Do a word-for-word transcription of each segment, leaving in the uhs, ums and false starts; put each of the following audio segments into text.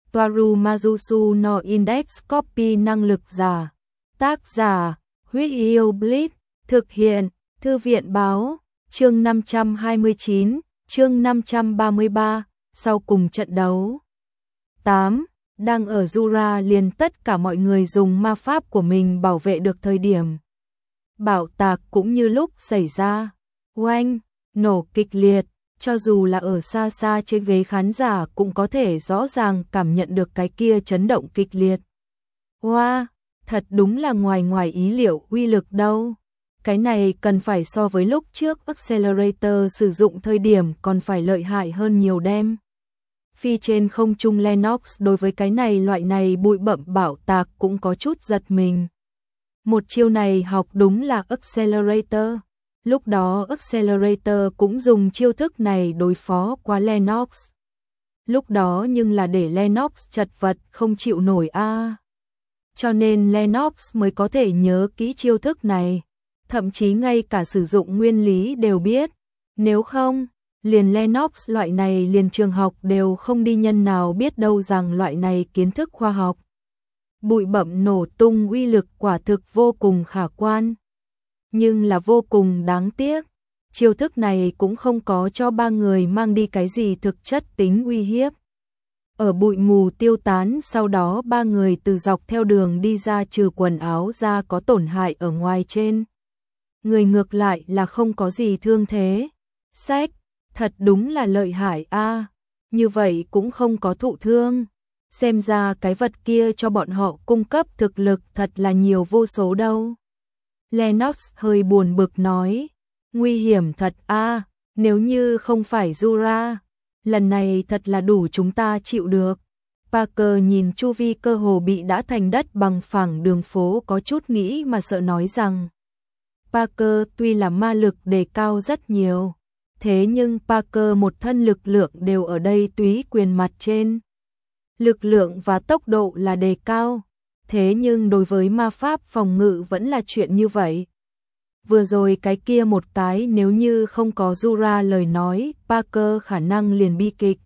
Toaru Majusu no Index Copy năng lực giả. Tác giả, Huyết Yêu Blitz, thực hiện, Thư viện báo, chương năm trăm hai mươi chín, chương năm trăm ba mươi ba, sau cùng trận đấu. tám. Đang ở Jura liền tất cả mọi người dùng ma pháp của mình bảo vệ được thời điểm. Bạo tạc cũng như lúc xảy ra. Oanh, nổ kịch liệt, cho dù là ở xa xa trên ghế khán giả cũng có thể rõ ràng cảm nhận được cái kia chấn động kịch liệt. Wow, thật đúng là ngoài ngoài ý liệu uy lực đâu. Cái này cần phải so với lúc trước Accelerator sử dụng thời điểm còn phải lợi hại hơn nhiều đem. Phi trên không trung Lennox đối với cái này loại này bụi bặm bạo tạc cũng có chút giật mình. Một chiêu này học đúng là Accelerator. Lúc đó Accelerator cũng dùng chiêu thức này đối phó qua Lennox. Lúc đó nhưng là để Lennox chật vật không chịu nổi a. À. Cho nên Lennox mới có thể nhớ kỹ chiêu thức này. Thậm chí ngay cả sử dụng nguyên lý đều biết. Nếu không, liền Lennox loại này liền trường học đều không đi, nhân nào biết đâu rằng loại này kiến thức khoa học. Bụi bặm nổ tung uy lực quả thực vô cùng khả quan. Nhưng là vô cùng đáng tiếc. Chiêu thức này cũng không có cho ba người mang đi cái gì thực chất tính uy hiếp. Ở bụi mù tiêu tán sau đó ba người từ dọc theo đường đi ra, trừ quần áo ra có tổn hại ở ngoài trên. Người ngược lại là không có gì thương thế. Sách, thật đúng là lợi hại a. À, như vậy cũng không có thụ thương. Xem ra cái vật kia cho bọn họ cung cấp thực lực thật là nhiều vô số đâu. Lennox hơi buồn bực nói. Nguy hiểm thật a, à, nếu như không phải Jura, lần này thật là đủ chúng ta chịu được. Parker nhìn chu vi cơ hồ bị đã thành đất bằng phẳng đường phố có chút nghĩ mà sợ nói rằng. Parker tuy là ma lực đề cao rất nhiều, thế nhưng Parker một thân lực lượng đều ở đây túy quyền mặt trên. Lực lượng và tốc độ là đề cao, thế nhưng đối với ma pháp phòng ngự vẫn là chuyện như vậy. Vừa rồi cái kia một cái nếu như không có Jura lời nói, Parker khả năng liền bi kịch.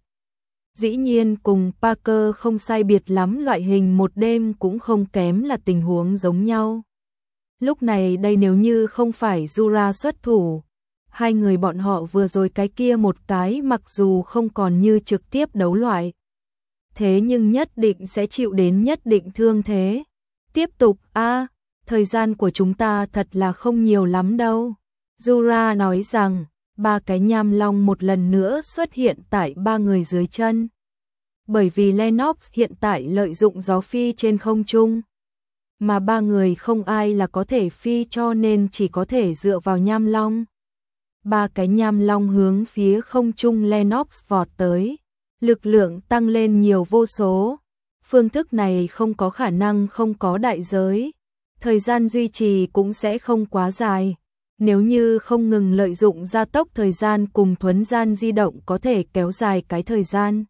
Dĩ nhiên cùng Parker không sai biệt lắm, loại hình một đêm cũng không kém là tình huống giống nhau. Lúc này đây nếu như không phải Jura xuất thủ, hai người bọn họ vừa rồi cái kia một cái mặc dù không còn như trực tiếp đấu loại, thế nhưng nhất định sẽ chịu đến nhất định thương thế. Tiếp tục a, à, thời gian của chúng ta thật là không nhiều lắm đâu. Jura nói rằng, ba cái nham long một lần nữa xuất hiện tại ba người dưới chân. Bởi vì Lennox hiện tại lợi dụng gió phi trên không trung, mà ba người không ai là có thể phi, cho nên chỉ có thể dựa vào nham long. Ba cái nham long hướng phía không trung Lennox vọt tới, lực lượng tăng lên nhiều vô số. Phương thức này không có khả năng không có đại giới, thời gian duy trì cũng sẽ không quá dài. Nếu như không ngừng lợi dụng gia tốc thời gian cùng thuấn gian di động có thể kéo dài cái thời gian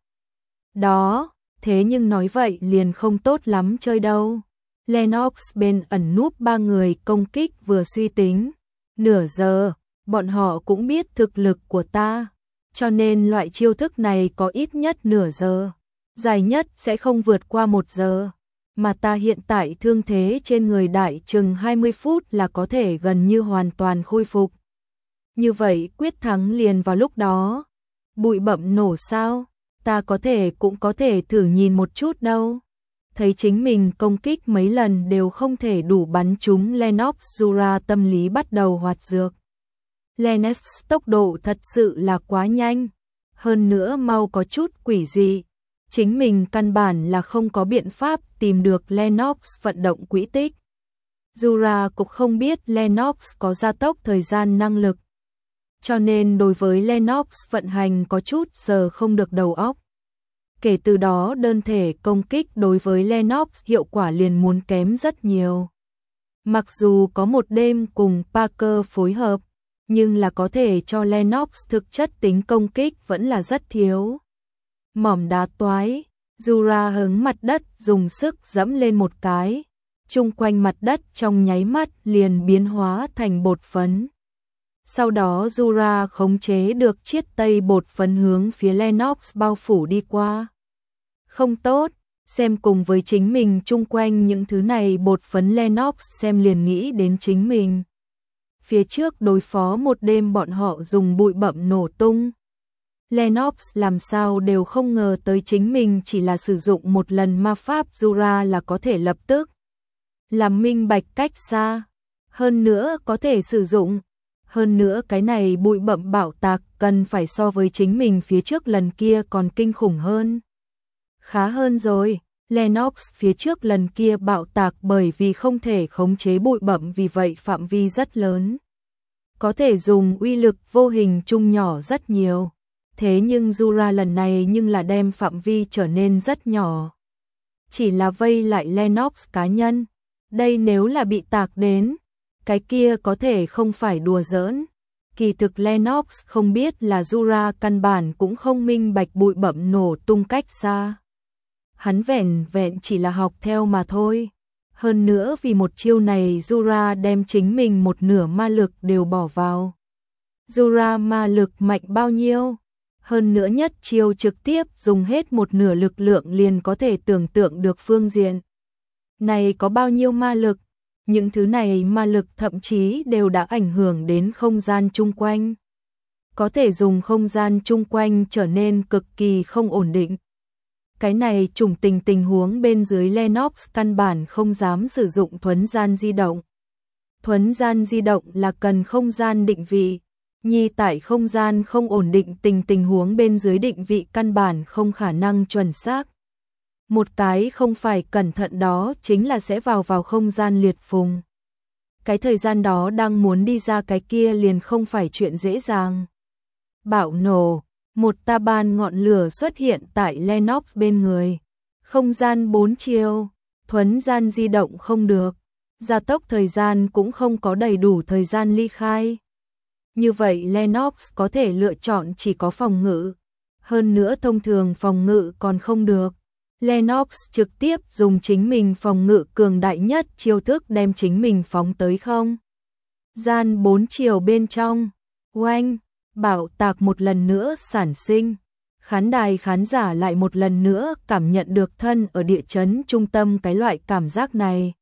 đó, thế nhưng nói vậy liền không tốt lắm chơi đâu. Lennox bên ẩn núp ba người công kích vừa suy tính nửa giờ, bọn họ cũng biết thực lực của ta, cho nên loại chiêu thức này có ít nhất nửa giờ, dài nhất sẽ không vượt qua một giờ, mà ta hiện tại thương thế trên người đại chừng hai mươi phút là có thể gần như hoàn toàn khôi phục. Như vậy quyết thắng liền vào lúc đó. Bụi bặm nổ sao? Ta có thể cũng có thể thử nhìn một chút đâu. Thấy chính mình công kích mấy lần đều không thể đủ bắn trúng Lennox, Jura tâm lý bắt đầu hoạt dược. Lennox tốc độ thật sự là quá nhanh, hơn nữa mau có chút quỷ dị. Chính mình căn bản là không có biện pháp tìm được Lennox vận động quỹ tích. Jura cũng không biết Lennox có gia tốc thời gian năng lực, cho nên đối với Lennox vận hành có chút giờ không được đầu óc. Kể từ đó đơn thể công kích đối với Lennox hiệu quả liền muốn kém rất nhiều. Mặc dù có một đêm cùng Parker phối hợp, nhưng là có thể cho Lennox thực chất tính công kích vẫn là rất thiếu. Mỏm đá toái, Jura hứng mặt đất dùng sức dẫm lên một cái, chung quanh mặt đất trong nháy mắt liền biến hóa thành bột phấn. Sau đó Jura khống chế được chiết tây bột phấn hướng phía Lennox bao phủ đi qua. Không tốt, Xem cùng với chính mình chung quanh những thứ này bột phấn Lennox xem liền nghĩ đến chính mình. Phía trước đối phó một đêm bọn họ dùng bụi bặm nổ tung. Lennox làm sao đều không ngờ tới chính mình chỉ là sử dụng một lần ma pháp Jura là có thể lập tức làm minh bạch cách xa. Hơn nữa có thể sử dụng. Hơn nữa cái này bụi bặm bạo tạc cần phải so với chính mình phía trước lần kia còn kinh khủng hơn. Khá hơn rồi, Lennox phía trước lần kia bạo tạc bởi vì không thể khống chế bụi bặm vì vậy phạm vi rất lớn. Có thể dùng uy lực vô hình chung nhỏ rất nhiều. Thế nhưng Jura lần này nhưng là đem phạm vi trở nên rất nhỏ. Chỉ là vây lại Lennox cá nhân. Đây nếu là bị tạc đến, cái kia có thể không phải đùa giỡn. Kỳ thực Lennox không biết là Jura căn bản cũng không minh bạch bụi bặm nổ tung cách xa. Hắn vẻn vẹn chỉ là học theo mà thôi. Hơn nữa vì một chiêu này Jura đem chính mình một nửa ma lực đều bỏ vào. Jura ma lực mạnh bao nhiêu? Hơn nữa nhất chiêu trực tiếp dùng hết một nửa lực lượng liền có thể tưởng tượng được phương diện. Này có bao nhiêu ma lực? Những thứ này ma lực thậm chí đều đã ảnh hưởng đến không gian chung quanh. Có thể dùng không gian chung quanh trở nên cực kỳ không ổn định. Cái này trùng tình tình huống bên dưới Lennox căn bản không dám sử dụng thuấn gian di động. Thuấn gian di động là cần không gian định vị. Nhi tại không gian không ổn định tình tình huống bên dưới định vị căn bản không khả năng chuẩn xác. Một cái không phải cẩn thận đó chính là sẽ vào vào không gian liệt phùng. Cái thời gian đó đang muốn đi ra cái kia liền không phải chuyện dễ dàng. Bạo nổ, một ta ban ngọn lửa xuất hiện tại Lennox bên người. Không gian bốn chiều, thuấn gian di động không được. Gia tốc thời gian cũng không có đầy đủ thời gian ly khai. Như vậy Lennox có thể lựa chọn chỉ có phòng ngự. Hơn nữa thông thường phòng ngự còn không được. Lennox trực tiếp dùng chính mình phòng ngự cường đại nhất chiêu thức đem chính mình phóng tới không. Gian bốn chiều bên trong. Oanh, bạo tạc một lần nữa sản sinh. Khán đài khán giả lại một lần nữa cảm nhận được thân ở địa chấn trung tâm cái loại cảm giác này.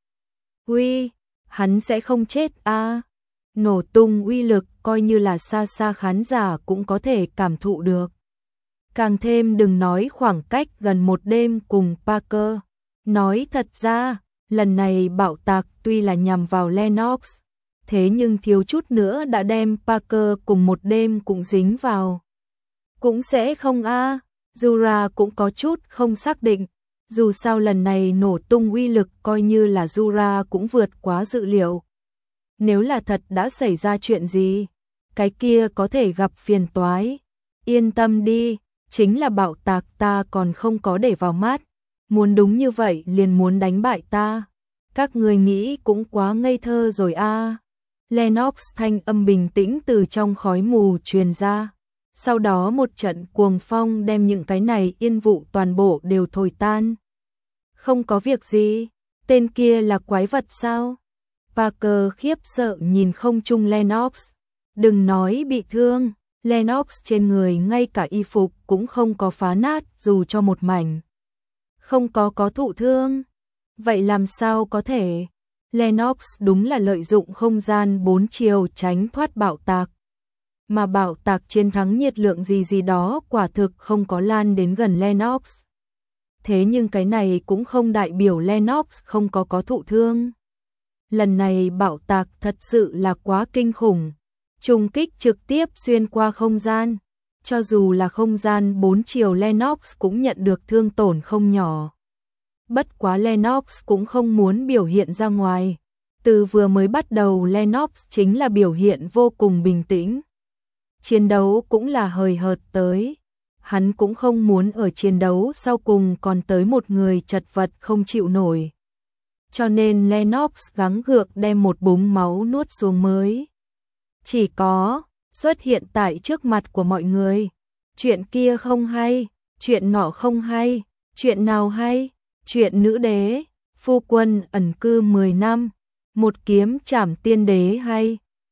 Uy, hắn sẽ không chết a. À. Nổ tung uy lực coi như là xa xa khán giả cũng có thể cảm thụ được. Càng thêm đừng nói khoảng cách gần một đêm cùng Parker. Nói thật ra, lần này bạo tạc tuy là nhằm vào Lennox, thế nhưng thiếu chút nữa đã đem Parker cùng một đêm cũng dính vào. Cũng sẽ không a. À. Jura cũng có chút không xác định. Dù sao lần này nổ tung uy lực coi như là Jura cũng vượt quá dự liệu. Nếu là thật đã xảy ra chuyện gì, cái kia có thể gặp phiền toái. Yên tâm đi, chính là bạo tạc ta còn không có để vào mắt. Muốn đúng như vậy liền muốn đánh bại ta. Các người nghĩ cũng quá ngây thơ rồi a. À. Lennox thanh âm bình tĩnh từ trong khói mù truyền ra. Sau đó một trận cuồng phong đem những cái này yên vụ toàn bộ đều thổi tan. Không có việc gì, tên kia là quái vật sao? Parker khiếp sợ nhìn không trung Lennox. Đừng nói bị thương, Lennox trên người ngay cả y phục cũng không có phá nát dù cho một mảnh. Không có có thụ thương. Vậy làm sao có thể? Lennox đúng là lợi dụng không gian bốn chiều tránh thoát bạo tạc. Mà bạo tạc chiến thắng nhiệt lượng gì gì đó quả thực không có lan đến gần Lennox. Thế nhưng cái này cũng không đại biểu Lennox không có có thụ thương. Lần này bạo tạc thật sự là quá kinh khủng. Trùng kích trực tiếp xuyên qua không gian. Cho dù là không gian bốn chiều Lennox cũng nhận được thương tổn không nhỏ. Bất quá Lennox cũng không muốn biểu hiện ra ngoài. Từ vừa mới bắt đầu Lennox chính là biểu hiện vô cùng bình tĩnh. Chiến đấu cũng là hời hợt tới. Hắn cũng không muốn ở chiến đấu sau cùng còn tới một người chật vật không chịu nổi. Cho nên Lennox gắng gượng đem một búng máu nuốt xuống mới. Chỉ có xuất hiện tại trước mặt của mọi người. Chuyện kia không hay, chuyện nọ không hay, chuyện nào hay, chuyện nữ đế, phu quân ẩn cư mười năm, một kiếm trảm tiên đế hay.